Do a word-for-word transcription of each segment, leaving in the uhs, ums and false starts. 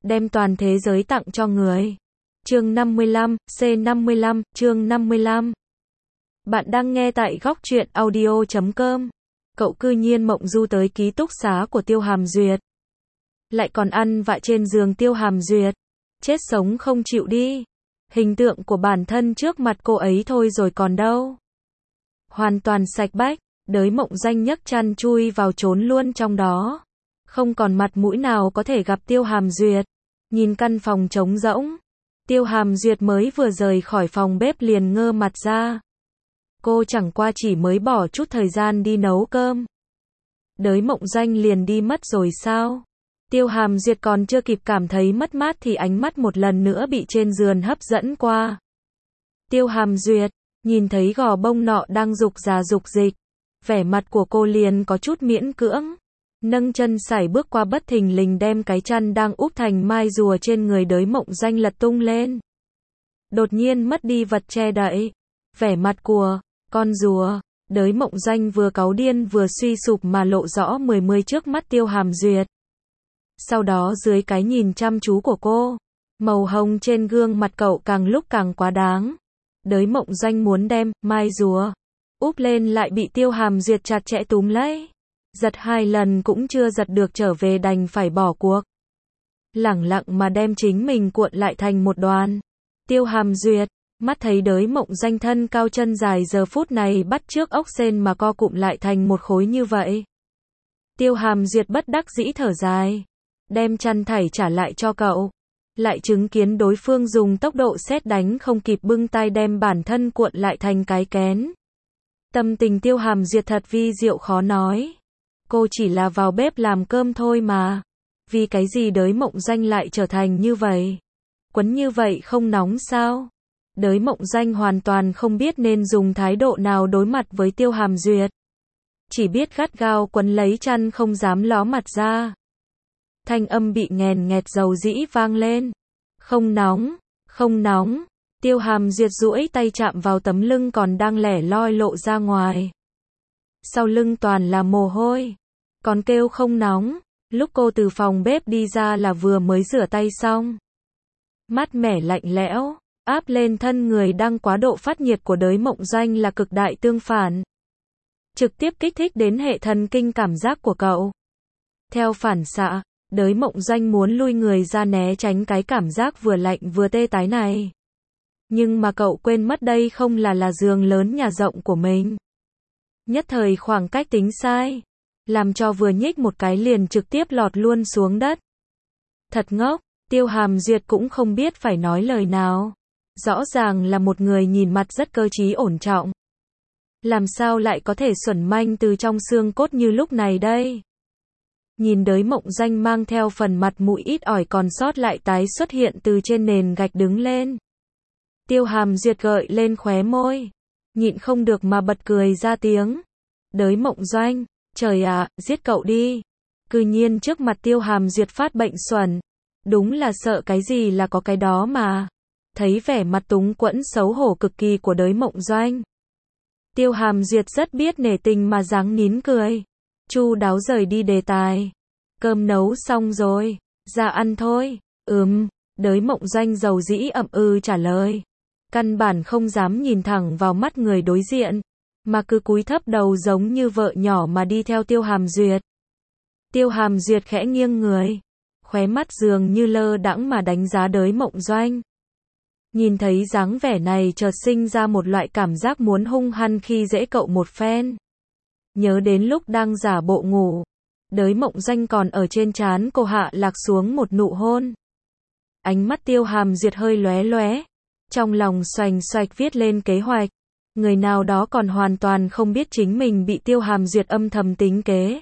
đem toàn thế giới tặng cho người. Chương năm mươi lăm, C năm mươi lăm, chương năm mươi lăm. Bạn đang nghe tại góc truyện audio chấm com. Cậu cư nhiên mộng du tới ký túc xá của Tiêu Hàm Duyệt. Lại còn ăn vạ trên giường Tiêu Hàm Duyệt. Chết sống không chịu đi. Hình tượng của bản thân trước mặt cô ấy thôi rồi còn đâu. Hoàn toàn sạch bách, Đới Mộng Doanh nhấc chăn chui vào trốn luôn trong đó. Không còn mặt mũi nào có thể gặp Tiêu Hàm Duyệt. Nhìn căn phòng trống rỗng. Tiêu Hàm Duyệt mới vừa rời khỏi phòng bếp liền ngơ mặt ra. Cô chẳng qua chỉ mới bỏ chút thời gian đi nấu cơm. Đới Mộng Doanh liền đi mất rồi sao? Tiêu Hàm Duyệt còn chưa kịp cảm thấy mất mát thì ánh mắt một lần nữa bị trên giường hấp dẫn qua. Tiêu Hàm Duyệt, nhìn thấy gò bông nọ đang rục rà rục dịch. Vẻ mặt của cô liền có chút miễn cưỡng. Nâng chân sải bước qua bất thình lình đem cái chăn đang úp thành mai rùa trên người Đới Mộng Doanh lật tung lên. Đột nhiên mất đi vật che đậy. Vẻ mặt của con rùa, Đới Mộng Doanh vừa cáu điên vừa suy sụp mà lộ rõ mười mươi trước mắt Tiêu Hàm Duyệt. Sau đó dưới cái nhìn chăm chú của cô, màu hồng trên gương mặt cậu càng lúc càng quá đáng. Đới Mộng Doanh muốn đem mai rùa úp lên lại bị Tiêu Hàm Duyệt chặt chẽ túm lấy. Giật hai lần cũng chưa giật được trở về đành phải bỏ cuộc. Lẳng lặng mà đem chính mình cuộn lại thành một đoàn. Tiêu Hàm Duyệt, mắt thấy Đới Mộng Doanh thân cao chân dài giờ phút này bắt chước ốc sên mà co cụm lại thành một khối như vậy. Tiêu Hàm Duyệt bất đắc dĩ thở dài. Đem chăn thảy trả lại cho cậu. Lại chứng kiến đối phương dùng tốc độ sét đánh không kịp bưng tay đem bản thân cuộn lại thành cái kén. Tâm tình Tiêu Hàm Duyệt thật vi diệu khó nói. Cô chỉ là vào bếp làm cơm thôi mà. Vì cái gì Đới Mộng Doanh lại trở thành như vậy? Quấn như vậy không nóng sao? Đới Mộng Doanh hoàn toàn không biết nên dùng thái độ nào đối mặt với Tiêu Hàm Duyệt. Chỉ biết gắt gao quấn lấy chăn không dám ló mặt ra. Thanh âm bị nghèn nghẹt dầu dĩ vang lên. Không nóng, không nóng. Tiêu Hàm Duyệt duỗi tay chạm vào tấm lưng còn đang lẻ loi lộ ra ngoài. Sau lưng toàn là mồ hôi. Còn kêu không nóng. Lúc cô từ phòng bếp đi ra là vừa mới rửa tay xong. Mát mẻ lạnh lẽo, áp lên thân người đang quá độ phát nhiệt của Đới Mộng Doanh là cực đại tương phản. Trực tiếp kích thích đến hệ thần kinh cảm giác của cậu. Theo phản xạ, Đới Mộng Doanh muốn lui người ra né tránh cái cảm giác vừa lạnh vừa tê tái này. Nhưng mà cậu quên mất đây không là là giường lớn nhà rộng của mình. Nhất thời khoảng cách tính sai. Làm cho vừa nhích một cái liền trực tiếp lọt luôn xuống đất. Thật ngốc, Tiêu Hàm Duyệt cũng không biết phải nói lời nào. Rõ ràng là một người nhìn mặt rất cơ trí ổn trọng. Làm sao lại có thể xuẩn manh từ trong xương cốt như lúc này đây? Nhìn Đới Mộng Doanh mang theo phần mặt mũi ít ỏi còn sót lại tái xuất hiện từ trên nền gạch đứng lên. Tiêu Hàm Duyệt gợi lên khóe môi. Nhịn không được mà bật cười ra tiếng. Đới Mộng Doanh, trời ạ, giết cậu đi. Cư nhiên trước mặt Tiêu Hàm Duyệt phát bệnh xuẩn. Đúng là sợ cái gì là có cái đó mà. Thấy vẻ mặt túng quẫn xấu hổ cực kỳ của Đới Mộng Doanh. Tiêu Hàm Duyệt rất biết nể tình mà dáng nín cười. Chu đáo rời đi đề tài. Cơm nấu xong rồi, ra ăn thôi. Ừm, Đới Mộng Doanh dầu dĩ ậm ừ trả lời. Căn bản không dám nhìn thẳng vào mắt người đối diện, mà cứ cúi thấp đầu giống như vợ nhỏ mà đi theo Tiêu Hàm Duyệt. Tiêu Hàm Duyệt khẽ nghiêng người, khóe mắt dường như lơ đãng mà đánh giá Đới Mộng Doanh. Nhìn thấy dáng vẻ này chợt sinh ra một loại cảm giác muốn hung hăng khi dễ cậu một phen. Nhớ đến lúc đang giả bộ ngủ, Đới Mộng Doanh còn ở trên trán cô hạ lạc xuống một nụ hôn. Ánh mắt Tiêu Hàm Duyệt hơi lóe lóe, trong lòng xoành xoạch viết lên kế hoạch. Người nào đó còn hoàn toàn không biết chính mình bị Tiêu Hàm Duyệt âm thầm tính kế.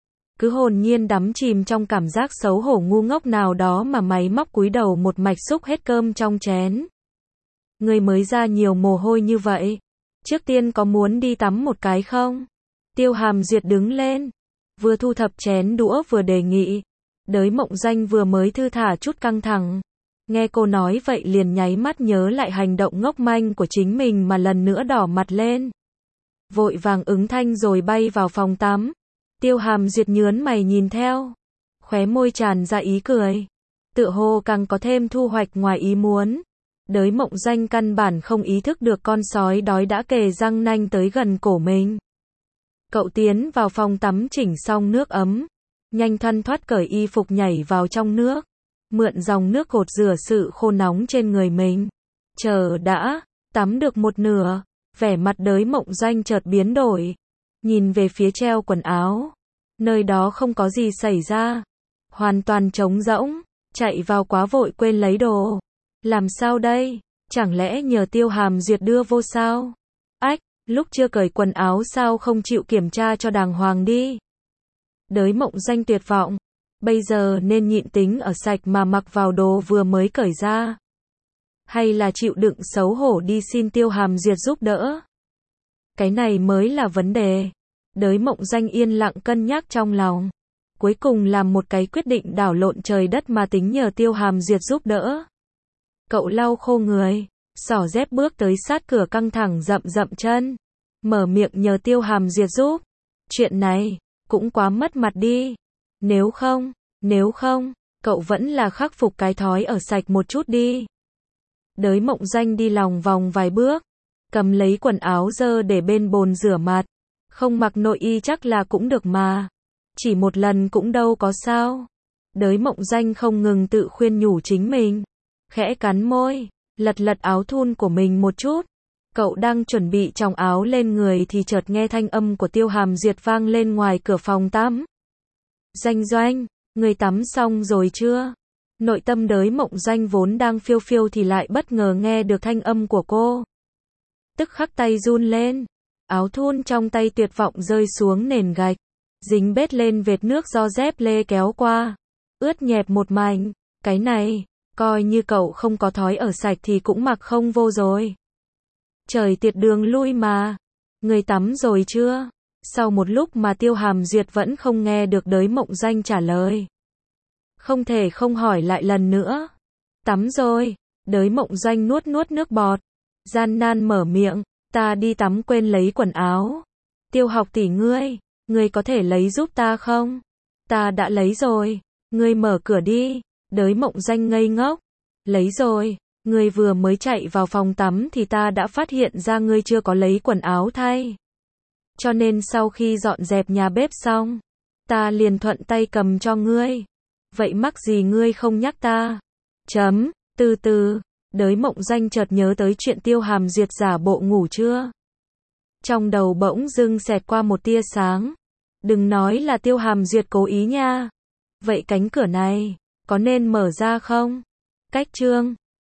Cứ hồn nhiên đắm chìm trong cảm giác xấu hổ ngu ngốc nào đó mà máy móc cúi đầu một mạch xúc hết cơm trong chén. Người mới ra nhiều mồ hôi như vậy. Trước tiên có muốn đi tắm một cái không? Tiêu Hàm Duyệt đứng lên. Vừa thu thập chén đũa vừa đề nghị. Đới Mộng Doanh vừa mới thư thả chút căng thẳng. Nghe cô nói vậy liền nháy mắt nhớ lại hành động ngốc manh của chính mình mà lần nữa đỏ mặt lên. Vội vàng ứng thanh rồi bay vào phòng tắm. Tiêu Hàm Duyệt nhớn mày nhìn theo. Khóe môi tràn ra ý cười. tựa hồ càng có thêm thu hoạch ngoài ý muốn. Đới Mộng Doanh căn bản không ý thức được con sói đói đã kề răng nanh tới gần cổ mình. Cậu tiến vào phòng tắm chỉnh xong nước ấm, nhanh thoăn thoắt cởi y phục nhảy vào trong nước, mượn dòng nước gột rửa sự khô nóng trên người mình. Chờ đã, tắm được một nửa, vẻ mặt Đới Mộng Doanh chợt biến đổi, nhìn về phía treo quần áo, nơi đó không có gì xảy ra, hoàn toàn trống rỗng, chạy vào quá vội quên lấy đồ. Làm sao đây? Chẳng lẽ nhờ Tiêu Hàm Duyệt đưa vô sao? Ách, lúc chưa cởi quần áo sao không chịu kiểm tra cho đàng hoàng đi? Đới Mộng Doanh tuyệt vọng, bây giờ nên nhịn tính ở sạch mà mặc vào đồ vừa mới cởi ra, hay là chịu đựng xấu hổ đi xin Tiêu Hàm Duyệt giúp đỡ? Cái này mới là vấn đề. Đới Mộng Doanh yên lặng cân nhắc trong lòng, cuối cùng làm một cái quyết định đảo lộn trời đất mà tính nhờ Tiêu Hàm Duyệt giúp đỡ. Cậu lau khô người, xỏ dép bước tới sát cửa căng thẳng dậm dậm chân, mở miệng nhờ Tiêu Hàm Duyệt giúp. Chuyện này cũng quá mất mặt đi. Nếu không, nếu không, cậu vẫn là khắc phục cái thói ở sạch một chút đi. Đới Mộng Doanh đi lòng vòng vài bước, cầm lấy quần áo dơ để bên bồn rửa mặt. Không mặc nội y chắc là cũng được mà. Chỉ một lần cũng đâu có sao. Đới Mộng Doanh không ngừng tự khuyên nhủ chính mình. Khẽ cắn môi, lật lật áo thun của mình một chút. Cậu đang chuẩn bị chòng áo lên người thì chợt nghe thanh âm của Tiêu Hàm Duyệt vang lên ngoài cửa phòng tắm. Doanh Doanh, người tắm xong rồi chưa? Nội tâm Đới Mộng Doanh vốn đang phiêu phiêu thì lại bất ngờ nghe được thanh âm của cô. Tức khắc tay run lên, áo thun trong tay tuyệt vọng rơi xuống nền gạch, dính bết lên vệt nước do dép lê kéo qua, ướt nhẹp một mảnh. Cái này, coi như cậu không có thói ở sạch thì cũng mặc không vô rồi. Trời tiệt đường lui mà. Người tắm rồi chưa? Sau một lúc mà Tiêu Hàm Duyệt vẫn không nghe được Đới Mộng Doanh trả lời. Không thể không hỏi lại lần nữa. Tắm rồi. Đới Mộng Doanh nuốt nuốt nước bọt, gian nan mở miệng. Ta đi tắm quên lấy quần áo. Tiêu Học tỷ ngươi, ngươi có thể lấy giúp ta không? Ta đã lấy rồi. Ngươi mở cửa đi. Đới Mộng Doanh ngây ngốc. Lấy rồi. Ngươi vừa mới chạy vào phòng tắm thì ta đã phát hiện ra ngươi chưa có lấy quần áo thay. Cho nên sau khi dọn dẹp nhà bếp xong, ta liền thuận tay cầm cho ngươi. Vậy mắc gì ngươi không nhắc ta? Chấm, từ từ, Đới Mộng Doanh chợt nhớ tới chuyện Tiêu Hàm Duyệt giả bộ ngủ chưa. Trong đầu bỗng dưng xẹt qua một tia sáng. Đừng nói là Tiêu Hàm Duyệt cố ý nha. Vậy cánh cửa này, có nên mở ra không? Cách chương